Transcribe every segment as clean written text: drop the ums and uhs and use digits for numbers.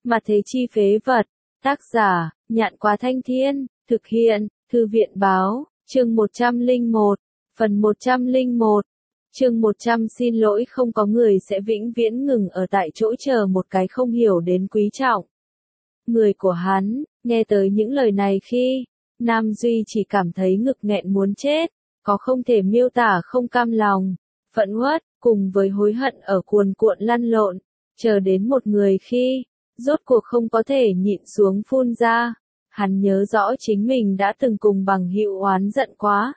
Mà thế chi phế vật. Tác giả, Nhạn Quá Thanh Thiên, thực hiện, Thư viện báo, chương 101, phần 101. Chương 100 xin lỗi không có người sẽ vĩnh viễn ngừng ở tại chỗ chờ một cái không hiểu đến quý trọng. Người của hắn, nghe tới những lời này khi, Nam Duy chỉ cảm thấy ngực nghẹn muốn chết, có không thể miêu tả không cam lòng, phẫn uất, cùng với hối hận ở cuồn cuộn lăn lộn, chờ đến một người khi, rốt cuộc không có thể nhịn xuống phun ra. Hắn nhớ rõ chính mình đã từng cùng bằng hữu oán giận quá.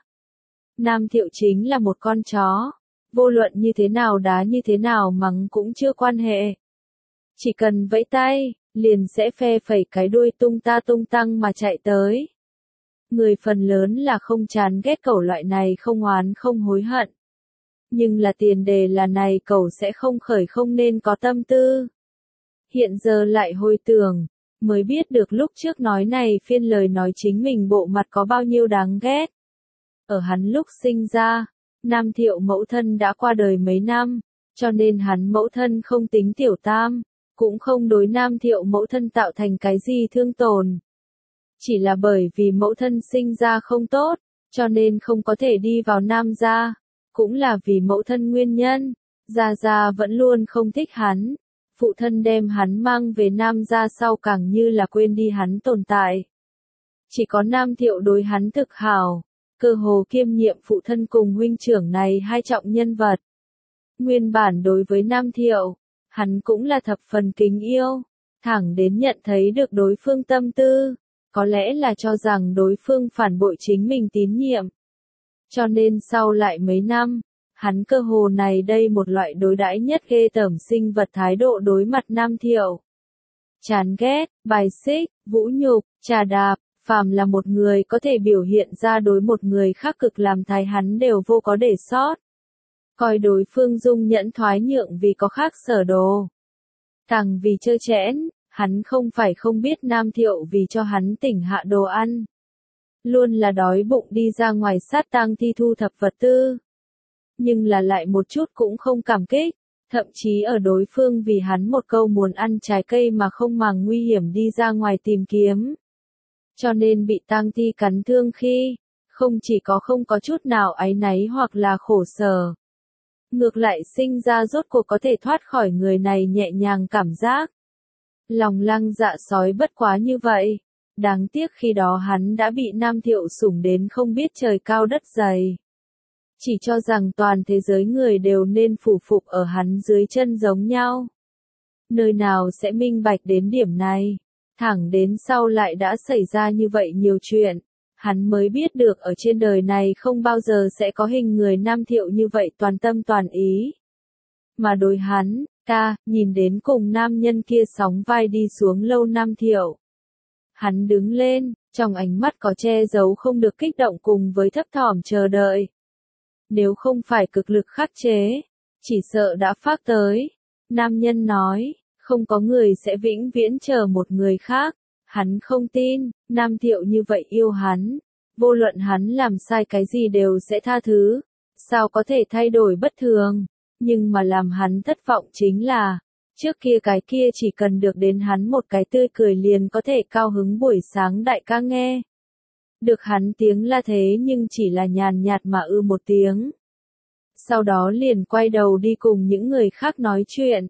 Nam Thiệu chính là một con chó, vô luận như thế nào đá như thế nào mắng cũng chưa quan hệ. Chỉ cần vẫy tay, liền sẽ phe phẩy cái đuôi tung ta tung tăng mà chạy tới. Người phần lớn là không chán ghét cẩu loại này không oán không hối hận. Nhưng là tiền đề là này cẩu sẽ không khởi không nên có tâm tư. Hiện giờ lại hồi tưởng, mới biết được lúc trước nói này phiên lời nói chính mình bộ mặt có bao nhiêu đáng ghét. Ở hắn lúc sinh ra, Nam Thiệu mẫu thân đã qua đời mấy năm, cho nên hắn mẫu thân không tính tiểu tam, cũng không đối Nam Thiệu mẫu thân tạo thành cái gì thương tổn. Chỉ là bởi vì mẫu thân sinh ra không tốt, cho nên không có thể đi vào Nam gia, cũng là vì mẫu thân nguyên nhân, Gia Gia vẫn luôn không thích hắn. Phụ thân đem hắn mang về Nam gia sau càng như là quên đi hắn tồn tại. Chỉ có Nam Thiệu đối hắn thực hảo, cơ hồ kiêm nhiệm phụ thân cùng huynh trưởng này hai trọng nhân vật. Nguyên bản đối với Nam Thiệu, hắn cũng là thập phần kính yêu, thẳng đến nhận thấy được đối phương tâm tư, có lẽ là cho rằng đối phương phản bội chính mình tín nhiệm. Cho nên sau lại mấy năm, hắn cơ hồ này đây một loại đối đãi nhất ghê tởm sinh vật thái độ đối mặt Nam Thiệu. Chán ghét, bài xích, vũ nhục, trà đạp, phàm là một người có thể biểu hiện ra đối một người khác cực làm thái hắn đều vô có để sót. Coi đối phương dung nhẫn thoái nhượng vì có khác sở đồ. Càng vì trơ trẽn, hắn không phải không biết Nam Thiệu vì cho hắn tỉnh hạ đồ ăn. Luôn là đói bụng đi ra ngoài sát tang thi thu thập vật tư. Nhưng là lại một chút cũng không cảm kích, thậm chí ở đối phương vì hắn một câu muốn ăn trái cây mà không màng nguy hiểm đi ra ngoài tìm kiếm. Cho nên bị tang thi cắn thương khi, không chỉ có không có chút nào áy náy hoặc là khổ sở. Ngược lại sinh ra rốt cuộc có thể thoát khỏi người này nhẹ nhàng cảm giác. Lòng lăng dạ sói bất quá như vậy. Đáng tiếc khi đó hắn đã bị Nam Thiệu sủng đến không biết trời cao đất dày. Chỉ cho rằng toàn thế giới người đều nên phủ phục ở hắn dưới chân giống nhau. Nơi nào sẽ minh bạch đến điểm này, thẳng đến sau lại đã xảy ra như vậy nhiều chuyện, hắn mới biết được ở trên đời này không bao giờ sẽ có hình người Nam Thiệu như vậy toàn tâm toàn ý. Mà đối hắn, nhìn đến cùng nam nhân kia sóng vai đi xuống lâu Nam Thiệu. Hắn đứng lên, trong ánh mắt có che giấu không được kích động cùng với thấp thỏm chờ đợi. Nếu không phải cực lực khắc chế, chỉ sợ đã phát tới. Nam nhân nói, không có người sẽ vĩnh viễn chờ một người khác. Hắn không tin, Nam Thiệu như vậy yêu hắn. Vô luận hắn làm sai cái gì đều sẽ tha thứ. Sao có thể thay đổi bất thường? Nhưng mà làm hắn thất vọng chính là, trước kia cái kia chỉ cần được đến hắn một cái tươi cười liền có thể cao hứng buổi sáng đại ca nghe. Được hắn tiếng la thế nhưng chỉ là nhàn nhạt mà một tiếng. Sau đó liền quay đầu đi cùng những người khác nói chuyện.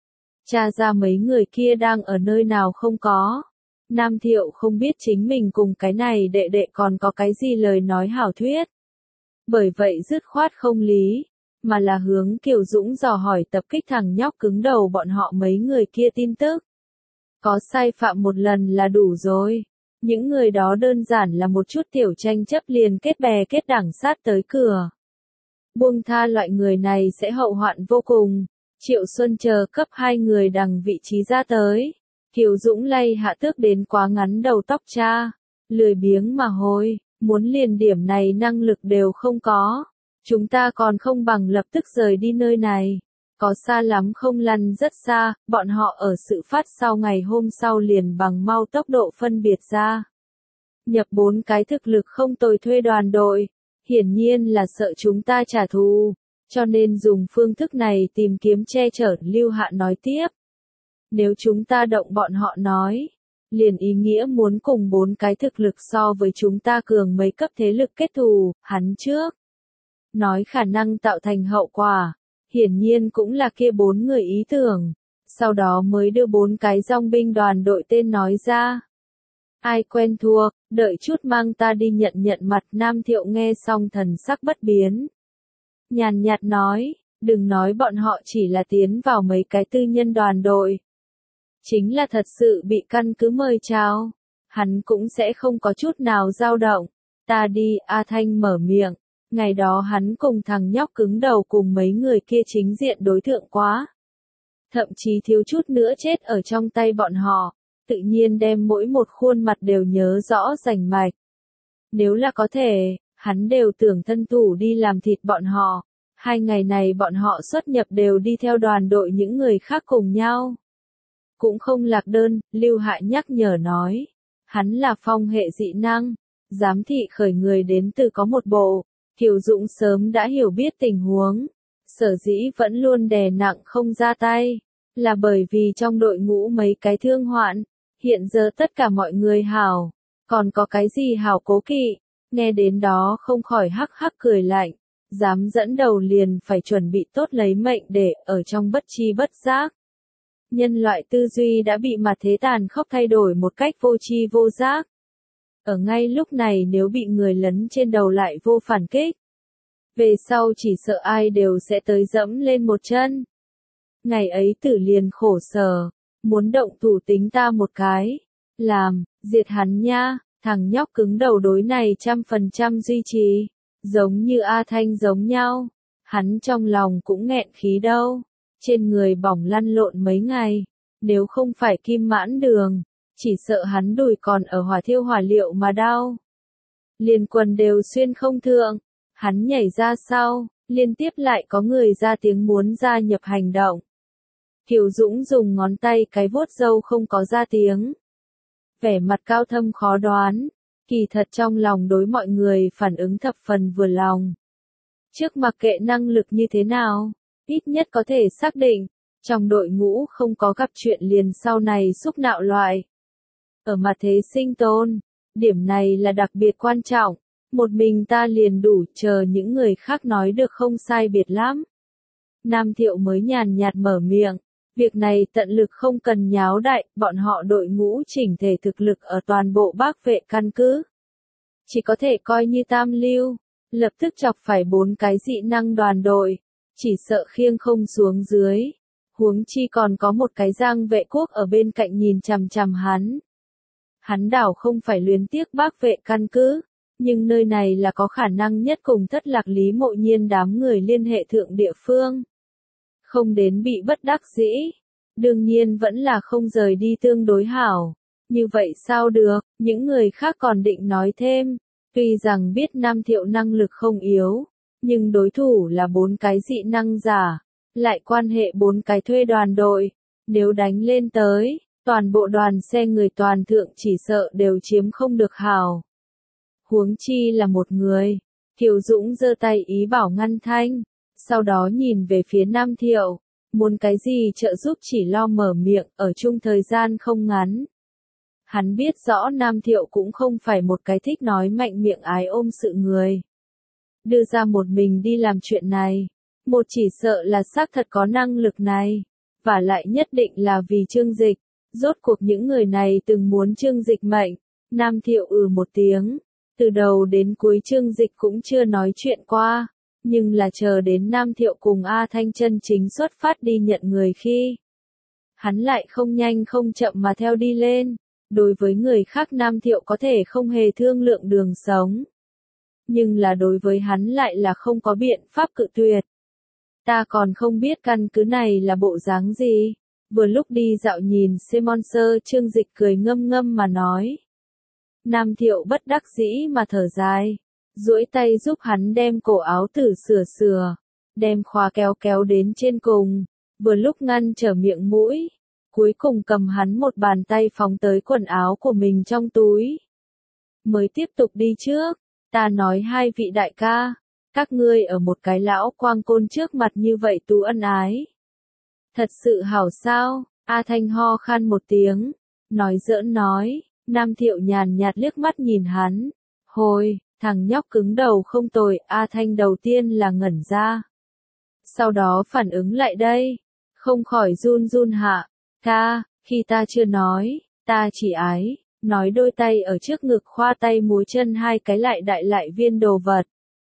Tra ra mấy người kia đang ở nơi nào không có. Nam Thiệu không biết chính mình cùng cái này đệ đệ còn có cái gì lời nói hảo thuyết. Bởi vậy dứt khoát không lý, mà là hướng Kiều Dũng dò hỏi tập kích thằng nhóc cứng đầu bọn họ mấy người kia tin tức. Có sai phạm một lần là đủ rồi. Những người đó đơn giản là một chút tiểu tranh chấp liền kết bè kết đảng sát tới cửa. Buông tha loại người này sẽ hậu hoạn vô cùng. Triệu Xuân chờ cấp 2 người đằng vị trí ra tới. Kiều Dũng lay hạ tước đến quá ngắn đầu tóc cha. Lười biếng mà hôi, muốn liền điểm này năng lực đều không có. Chúng ta còn không bằng lập tức rời đi nơi này. Có xa lắm không lăn rất xa, bọn họ ở sự phát sau ngày hôm sau liền bằng mau tốc độ phân biệt ra. Nhập 4 cái thực lực không tồi thuê đoàn đội, hiển nhiên là sợ chúng ta trả thù, cho nên dùng phương thức này tìm kiếm che chở. Lưu Hạ nói tiếp. Nếu chúng ta động bọn họ nói, liền ý nghĩa muốn cùng 4 cái thực lực so với chúng ta cường mấy cấp thế lực kết thù, hắn trước. Nói khả năng tạo thành hậu quả, hiển nhiên cũng là kia 4 người ý tưởng, sau đó mới đưa 4 cái dòng binh đoàn đội tên nói ra. Ai quen thuộc, đợi chút mang ta đi nhận nhận mặt. Nam Thiệu nghe xong thần sắc bất biến. Nhàn nhạt nói, đừng nói bọn họ chỉ là tiến vào mấy cái tư nhân đoàn đội. Chính là thật sự bị căn cứ mời chào, hắn cũng sẽ không có chút nào dao động. Ta đi, A Thanh mở miệng, ngày đó hắn cùng thằng nhóc cứng đầu cùng mấy người kia chính diện đối thượng quá. Thậm chí thiếu chút nữa chết ở trong tay bọn họ, tự nhiên đem mỗi một khuôn mặt đều nhớ rõ rành mạch. Nếu là có thể, hắn đều tưởng thân thủ đi làm thịt bọn họ. 2 ngày này bọn họ xuất nhập đều đi theo đoàn đội những người khác cùng nhau. Cũng không lạc đơn, Lưu Hại nhắc nhở nói. Hắn là phong hệ dị năng, giám thị khởi người đến từ có một bộ. Kiều Dũng sớm đã hiểu biết tình huống. Sở dĩ vẫn luôn đè nặng không ra tay, là bởi vì trong đội ngũ mấy cái thương hoạn. Hiện giờ tất cả mọi người hảo, còn có cái gì hảo cố kỵ, nghe đến đó không khỏi hắc hắc cười lạnh, dám dẫn đầu liền phải chuẩn bị tốt lấy mệnh để ở trong bất chi bất giác. Nhân loại tư duy đã bị mặt thế tàn khốc thay đổi một cách vô tri vô giác. Ở ngay lúc này nếu bị người lấn trên đầu lại vô phản kích, về sau chỉ sợ ai đều sẽ tới dẫm lên một chân. Ngày ấy Tử liền khổ sở. Muốn động thủ tính ta một cái. Làm, diệt hắn nha. Thằng nhóc cứng đầu đối này 100% duy trì. Giống như A Thanh giống nhau. Hắn trong lòng cũng nghẹn khí đâu. Trên người bỏng lăn lộn mấy ngày. Nếu không phải kim mãn đường, chỉ sợ hắn đùi còn ở hỏa thiêu hỏa liệu mà đau. Liền quần đều xuyên không thượng. Hắn nhảy ra sau, liên tiếp lại có người ra tiếng muốn gia nhập hành động. Kiều Dũng dùng ngón tay cái vuốt râu không có ra tiếng. Vẻ mặt cao thâm khó đoán, kỳ thật trong lòng đối mọi người phản ứng thập phần vừa lòng. Trước mặc kệ năng lực như thế nào, ít nhất có thể xác định, trong đội ngũ không có gặp chuyện liền sau này xúc nạo loại. Ở mặt thế sinh tồn, điểm này là đặc biệt quan trọng, một mình ta liền đủ, chờ những người khác nói được không sai biệt lắm. Nam Thiệu mới nhàn nhạt mở miệng. Việc này tận lực không cần nháo đại, bọn họ đội ngũ chỉnh thể thực lực ở toàn bộ Bắc vệ căn cứ. Chỉ có thể coi như tam lưu, lập tức chọc phải 4 cái dị năng đoàn đội, chỉ sợ khiêng không xuống dưới. Huống chi còn có một cái Giang Vệ Quốc ở bên cạnh nhìn chằm chằm hắn. Hắn đảo không phải luyến tiếc Bắc vệ căn cứ, nhưng nơi này là có khả năng nhất cùng Thất Lạc Lý Mộ Nhiên đám người liên hệ thượng địa phương. Không đến bị bất đắc dĩ, đương nhiên vẫn là không rời đi tương đối hảo. Như vậy sao được, những người khác còn định nói thêm, tuy rằng biết Nam Thiệu năng lực không yếu, nhưng đối thủ là 4 cái dị năng giả, lại quan hệ 4 cái thuê đoàn đội, nếu đánh lên tới, toàn bộ đoàn xe người toàn thượng chỉ sợ đều chiếm không được hảo. Huống chi là một người, Kiều Dũng giơ tay ý bảo ngăn thanh. Sau đó nhìn về phía Nam Thiệu, muốn cái gì trợ giúp chỉ lo mở miệng, ở chung thời gian không ngắn. Hắn biết rõ Nam Thiệu cũng không phải một cái thích nói mạnh miệng ái ôm sự người. Đưa ra một mình đi làm chuyện này, một chỉ sợ là xác thật có năng lực này, và lại nhất định là vì Trương Dịch. Rốt cuộc những người này từng muốn Trương Dịch mệnh. Nam Thiệu một tiếng, từ đầu đến cuối Trương Dịch cũng chưa nói chuyện qua. Nhưng là chờ đến Nam Thiệu cùng A Thanh chân chính xuất phát đi nhận người khi. Hắn lại không nhanh không chậm mà theo đi lên. Đối với người khác Nam Thiệu có thể không hề thương lượng đường sống. Nhưng là đối với hắn lại là không có biện pháp cự tuyệt. Ta còn không biết căn cứ này là bộ dáng gì. Vừa lúc đi dạo nhìn Simon Sơ, Trương Dịch cười ngâm ngâm mà nói. Nam Thiệu bất đắc dĩ mà thở dài. Duỗi tay giúp hắn đem cổ áo tử sửa, đem khóa kéo kéo đến trên cùng, vừa lúc ngăn trở miệng mũi, cuối cùng cầm hắn một bàn tay phóng tới quần áo của mình trong túi. Mới tiếp tục đi trước, ta nói 2 vị đại ca, các ngươi ở một cái lão quang côn trước mặt như vậy tú ân ái. Thật sự hảo sao, A Thanh ho khan một tiếng, nói giỡn nói, Nam Thiệu nhàn nhạt liếc mắt nhìn hắn. Hồi, thằng nhóc cứng đầu không tồi, A Thanh đầu tiên là ngẩn ra. Sau đó phản ứng lại đây, không khỏi run run hạ. Khi ta chưa nói, ta chỉ ái, nói đôi tay ở trước ngực khoa tay múa chân hai cái lại đại lại viên đồ vật.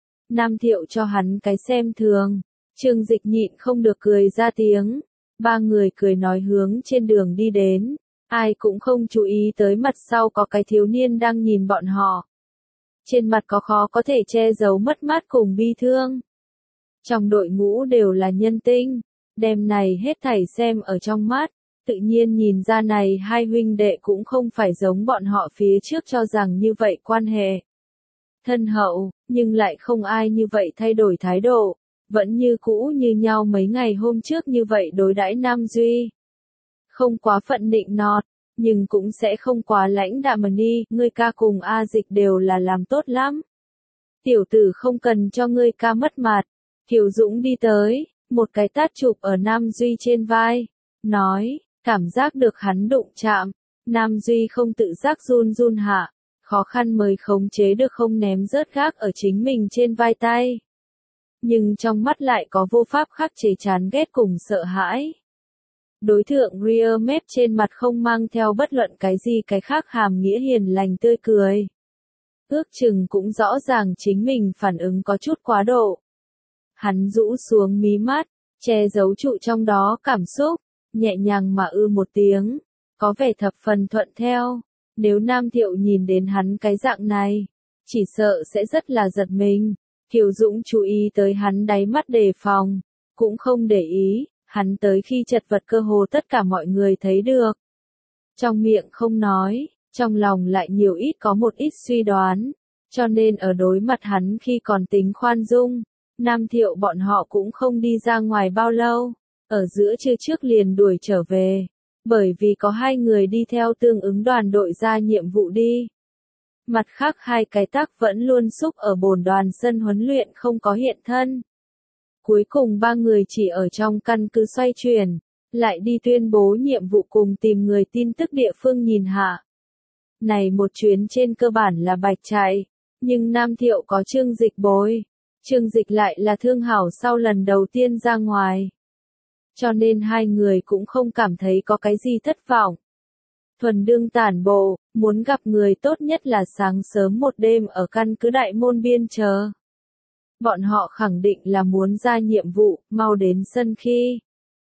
Nam Thiệu cho hắn cái xem thường, Trương Dịch nhịn không được cười ra tiếng. Ba người cười nói hướng trên đường đi đến, ai cũng không chú ý tới mặt sau có cái thiếu niên đang nhìn bọn họ. Trên mặt có khó có thể che giấu mất mát cùng bi thương. Trong đội ngũ đều là nhân tinh, đem này hết thảy xem ở trong mắt, tự nhiên nhìn ra này hai huynh đệ cũng không phải giống bọn họ phía trước cho rằng như vậy quan hệ thân hậu, nhưng lại không ai như vậy thay đổi thái độ, vẫn như cũ như nhau mấy ngày hôm trước như vậy đối đãi Nam Duy. Không quá phận nịnh nọt, nhưng cũng sẽ không quá lãnh đạm mà đi, ngươi ca cùng A Dịch đều là làm tốt lắm. Tiểu tử không cần cho ngươi ca mất mặt. Kiều Dũng đi tới, một cái tát chụp ở Nam Duy trên vai, nói, cảm giác được hắn đụng chạm, Nam Duy không tự giác run run hạ, khó khăn mới khống chế được không ném rớt gác ở chính mình trên vai tay. Nhưng trong mắt lại có vô pháp khắc chế chán ghét cùng sợ hãi. Đối tượng rear mép trên mặt không mang theo bất luận cái gì cái khác hàm nghĩa hiền lành tươi cười. Ước chừng cũng rõ ràng chính mình phản ứng có chút quá độ. Hắn rũ xuống mí mắt, che giấu trụ trong đó cảm xúc, nhẹ nhàng mà một tiếng, có vẻ thập phần thuận theo. Nếu Nam Thiệu nhìn đến hắn cái dạng này, chỉ sợ sẽ rất là giật mình. Kiều Dũng chú ý tới hắn đáy mắt đề phòng, cũng không để ý, hắn tới khi chật vật cơ hồ tất cả mọi người thấy được. Trong miệng không nói, trong lòng lại nhiều ít có một ít suy đoán, cho nên ở đối mặt hắn khi còn tính khoan dung, Nam Thiệu bọn họ cũng không đi ra ngoài bao lâu, ở giữa trưa trước liền đuổi trở về, bởi vì có hai người đi theo tương ứng đoàn đội ra nhiệm vụ đi. Mặt khác hai cái tác vẫn luôn xúc ở bổn đoàn sân huấn luyện không có hiện thân. Cuối cùng ba người chỉ ở trong căn cứ xoay chuyển, lại đi tuyên bố nhiệm vụ cùng tìm người tin tức địa phương nhìn hạ. Này một chuyến trên cơ bản là bạch chạy, nhưng Nam Thiệu có Trương Dịch bồi. Trương Dịch lại là thương hảo sau lần đầu tiên ra ngoài. Cho nên hai người cũng không cảm thấy có cái gì thất vọng. Thuần đương tản bộ, muốn gặp người tốt nhất là sáng sớm một đêm ở căn cứ đại môn biên chờ. Bọn họ khẳng định là muốn ra nhiệm vụ, mau đến sân khi.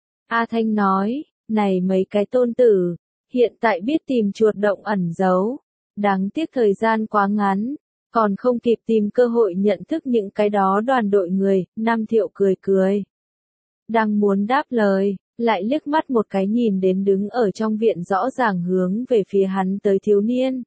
A Thanh nói, này mấy cái tôn tử, hiện tại biết tìm chuột động ẩn giấu. Đáng tiếc thời gian quá ngắn, còn không kịp tìm cơ hội nhận thức những cái đó đoàn đội người, Nam Thiệu cười cười. Đang muốn đáp lời, lại liếc mắt một cái nhìn đến đứng ở trong viện rõ ràng hướng về phía hắn tới thiếu niên.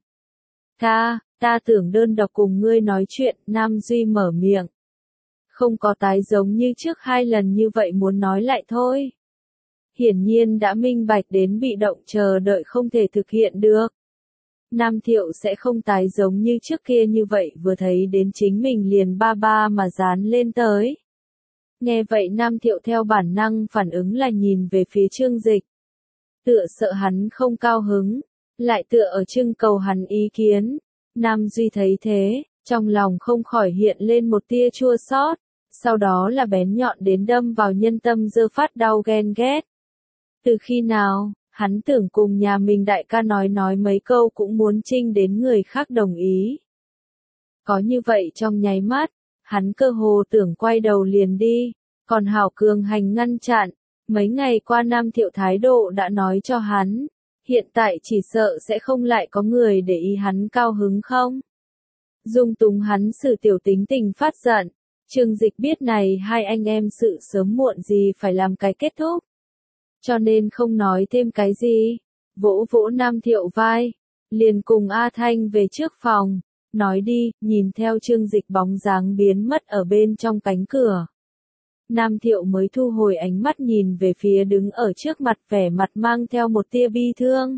Ta tưởng đơn độc cùng ngươi nói chuyện, Nam Duy mở miệng. Không có tái giống như trước hai lần như vậy muốn nói lại thôi. Hiển nhiên đã minh bạch đến bị động chờ đợi không thể thực hiện được. Nam Thiệu sẽ không tái giống như trước kia như vậy vừa thấy đến chính mình liền ba ba mà dán lên tới. Nghe vậy Nam Thiệu theo bản năng phản ứng là nhìn về phía Trương Dịch. Tựa sợ hắn không cao hứng, lại tựa ở trưng cầu hắn ý kiến. Nam Duy thấy thế, trong lòng không khỏi hiện lên một tia chua xót, sau đó là bén nhọn đến đâm vào nhân tâm dơ phát đau ghen ghét. Từ khi nào, hắn tưởng cùng nhà mình đại ca nói mấy câu cũng muốn trinh đến người khác đồng ý. Có như vậy trong nháy mắt, hắn cơ hồ tưởng quay đầu liền đi, còn hảo cường hành ngăn chặn, mấy ngày qua Nam Thiệu thái độ đã nói cho hắn, hiện tại chỉ sợ sẽ không lại có người để ý hắn cao hứng không. Dung túng hắn xử tiểu tính tình phát giận, Trương Dịch biết này hai anh em sự sớm muộn gì phải làm cái kết thúc. Cho nên không nói thêm cái gì, vỗ vỗ Nam Thiệu vai, liền cùng A Thanh về trước phòng, nói đi, nhìn theo Trương Dịch bóng dáng biến mất ở bên trong cánh cửa. Nam Thiệu mới thu hồi ánh mắt nhìn về phía đứng ở trước mặt vẻ mặt mang theo một tia bi thương.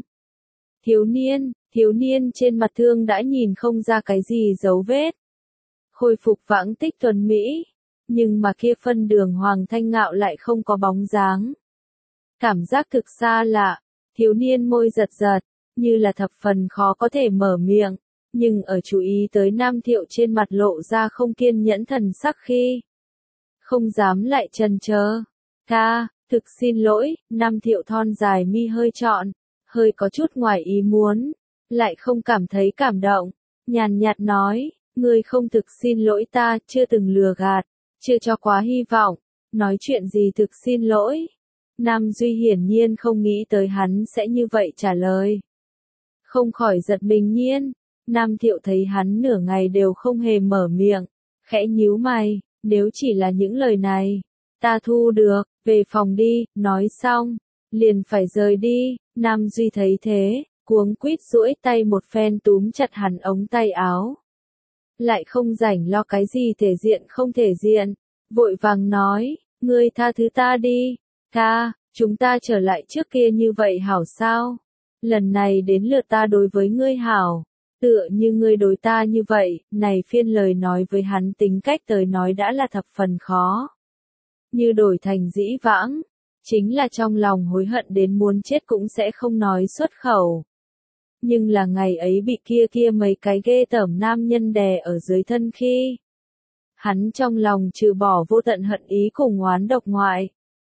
Thiếu niên trên mặt thương đã nhìn không ra cái gì dấu vết. Khôi phục vãng tích tuần Mỹ, nhưng mà kia phân đường Hoàng Thanh Ngạo lại không có bóng dáng. Cảm giác thực xa lạ, thiếu niên môi giật giật, như là thập phần khó có thể mở miệng, nhưng ở chú ý tới Nam Thiệu trên mặt lộ ra không kiên nhẫn thần sắc khi không dám lại chần chờ. Ca, thực xin lỗi, Nam Thiệu thon dài mi hơi trọn, hơi có chút ngoài ý muốn, lại không cảm thấy cảm động, nhàn nhạt nói, ngươi không thực xin lỗi ta, chưa từng lừa gạt, chưa cho quá hy vọng, nói chuyện gì thực xin lỗi. Nam Duy hiển nhiên không nghĩ tới hắn sẽ như vậy trả lời. Không khỏi giật mình nhiên, Nam Thiệu thấy hắn nửa ngày đều không hề mở miệng, khẽ nhíu mày, nếu chỉ là những lời này, ta thu được, về phòng đi, nói xong, liền phải rời đi, Nam Duy thấy thế, cuống quýt duỗi tay một phen túm chặt hắn ống tay áo. Lại không rảnh lo cái gì thể diện không thể diện, vội vàng nói, ngươi tha thứ ta đi, ca, chúng ta trở lại trước kia như vậy hảo sao? Lần này đến lượt ta đối với ngươi hảo, tựa như ngươi đối ta như vậy, này phiên lời nói với hắn tính cách tới nói đã là thập phần khó. Như đổi thành dĩ vãng, chính là trong lòng hối hận đến muốn chết cũng sẽ không nói xuất khẩu. Nhưng là ngày ấy bị kia mấy cái ghê tởm nam nhân đè ở dưới thân khi. Hắn trong lòng trừ bỏ vô tận hận ý cùng oán độc ngoại.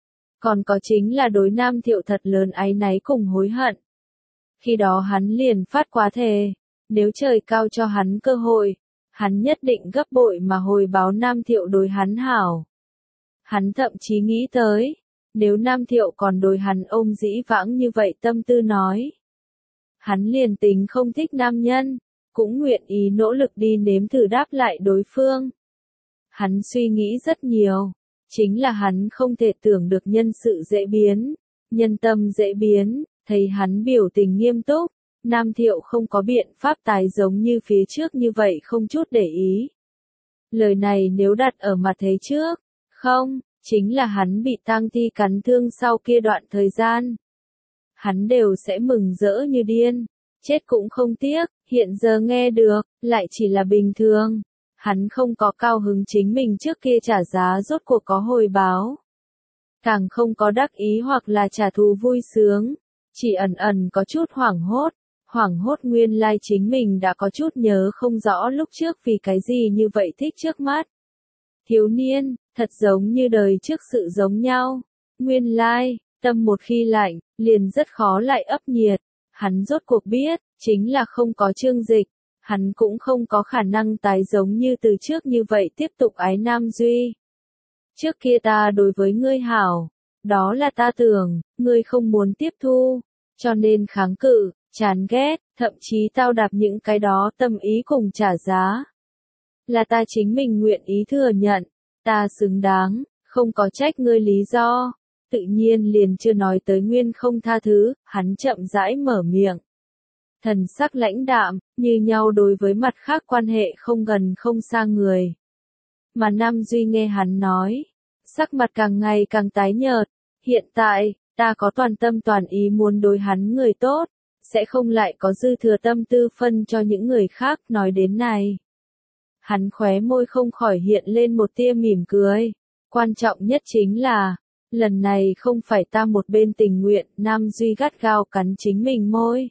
Còn có chính là đối Nam Thiệu thật lớn áy náy cùng hối hận. Khi đó hắn liền phát quá thề, nếu trời cao cho hắn cơ hội, hắn nhất định gấp bội mà hồi báo Nam Thiệu đối hắn hảo. Hắn thậm chí nghĩ tới, nếu Nam Thiệu còn đối hắn ôm dĩ vãng như vậy tâm tư nói. Hắn liền tính không thích nam nhân, cũng nguyện ý nỗ lực đi nếm thử đáp lại đối phương. Hắn suy nghĩ rất nhiều, chính là hắn không thể tưởng được nhân sự dễ biến, nhân tâm dễ biến, thấy hắn biểu tình nghiêm túc, Nam Thiệu không có biện pháp tái giống như phía trước như vậy không chút để ý. Lời này nếu đặt ở mặt thế trước, không, chính là hắn bị tang thi cắn thương sau kia đoạn thời gian. Hắn đều sẽ mừng rỡ như điên, chết cũng không tiếc, hiện giờ nghe được, lại chỉ là bình thường. Hắn không có cao hứng chính mình trước kia trả giá rốt cuộc có hồi báo. Càng không có đắc ý hoặc là trả thù vui sướng, chỉ ẩn ẩn có chút hoảng hốt nguyên lai chính mình đã có chút nhớ không rõ lúc trước vì cái gì như vậy thích trước mắt. Thiếu niên, thật giống như đời trước sự giống nhau, nguyên lai, tâm một khi lạnh, liền rất khó lại ấp nhiệt, hắn rốt cuộc biết, chính là không có chương dịch. Hắn cũng không có khả năng tái giống như từ trước như vậy tiếp tục ái Nam Duy. Trước kia ta đối với ngươi hảo, đó là ta tưởng, ngươi không muốn tiếp thu, cho nên kháng cự, chán ghét, thậm chí tao đạp những cái đó tâm ý cùng trả giá. Là ta chính mình nguyện ý thừa nhận, ta xứng đáng, không có trách ngươi lý do, tự nhiên liền chưa nói tới nguyên không tha thứ, hắn chậm rãi mở miệng. Thần sắc lãnh đạm, như nhau đối với mặt khác quan hệ không gần không xa người. Mà Nam Duy nghe hắn nói, sắc mặt càng ngày càng tái nhợt, hiện tại, ta có toàn tâm toàn ý muốn đối hắn người tốt, sẽ không lại có dư thừa tâm tư phân cho những người khác nói đến này. Hắn khóe môi không khỏi hiện lên một tia mỉm cười, quan trọng nhất chính là, lần này không phải ta một bên tình nguyện, Nam Duy gắt gao cắn chính mình môi.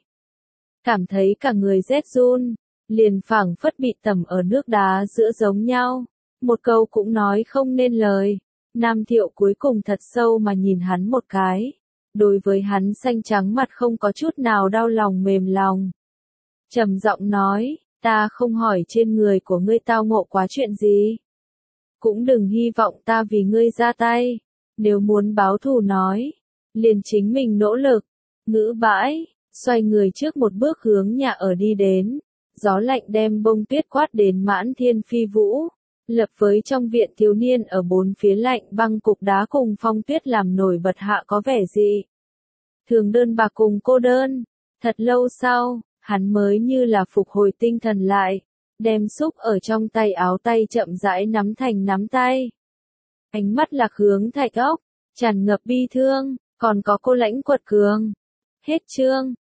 Cảm thấy cả người rét run, liền phảng phất bị tẩm ở nước đá giữa giống nhau, một câu cũng nói không nên lời. Nam Thiệu cuối cùng thật sâu mà nhìn hắn một cái, đối với hắn xanh trắng mặt không có chút nào đau lòng mềm lòng. Trầm giọng nói, ta không hỏi trên người của ngươi tao ngộ quá chuyện gì. Cũng đừng hy vọng ta vì ngươi ra tay, nếu muốn báo thù nói, liền chính mình nỗ lực, ngữ bãi. Xoay người trước một bước hướng nhà ở đi đến, gió lạnh đem bông tuyết quát đến mãn thiên phi vũ, lập với trong viện thiếu niên ở bốn phía lạnh băng cục đá cùng phong tuyết làm nổi bật hạ có vẻ gì. Thường đơn bạc cùng cô đơn, thật lâu sau, hắn mới như là phục hồi tinh thần lại, đem xúc ở trong tay áo tay chậm rãi nắm thành nắm tay. Ánh mắt lạc hướng thạch ốc, tràn ngập bi thương, còn có cô lãnh quật cường. Hết chương.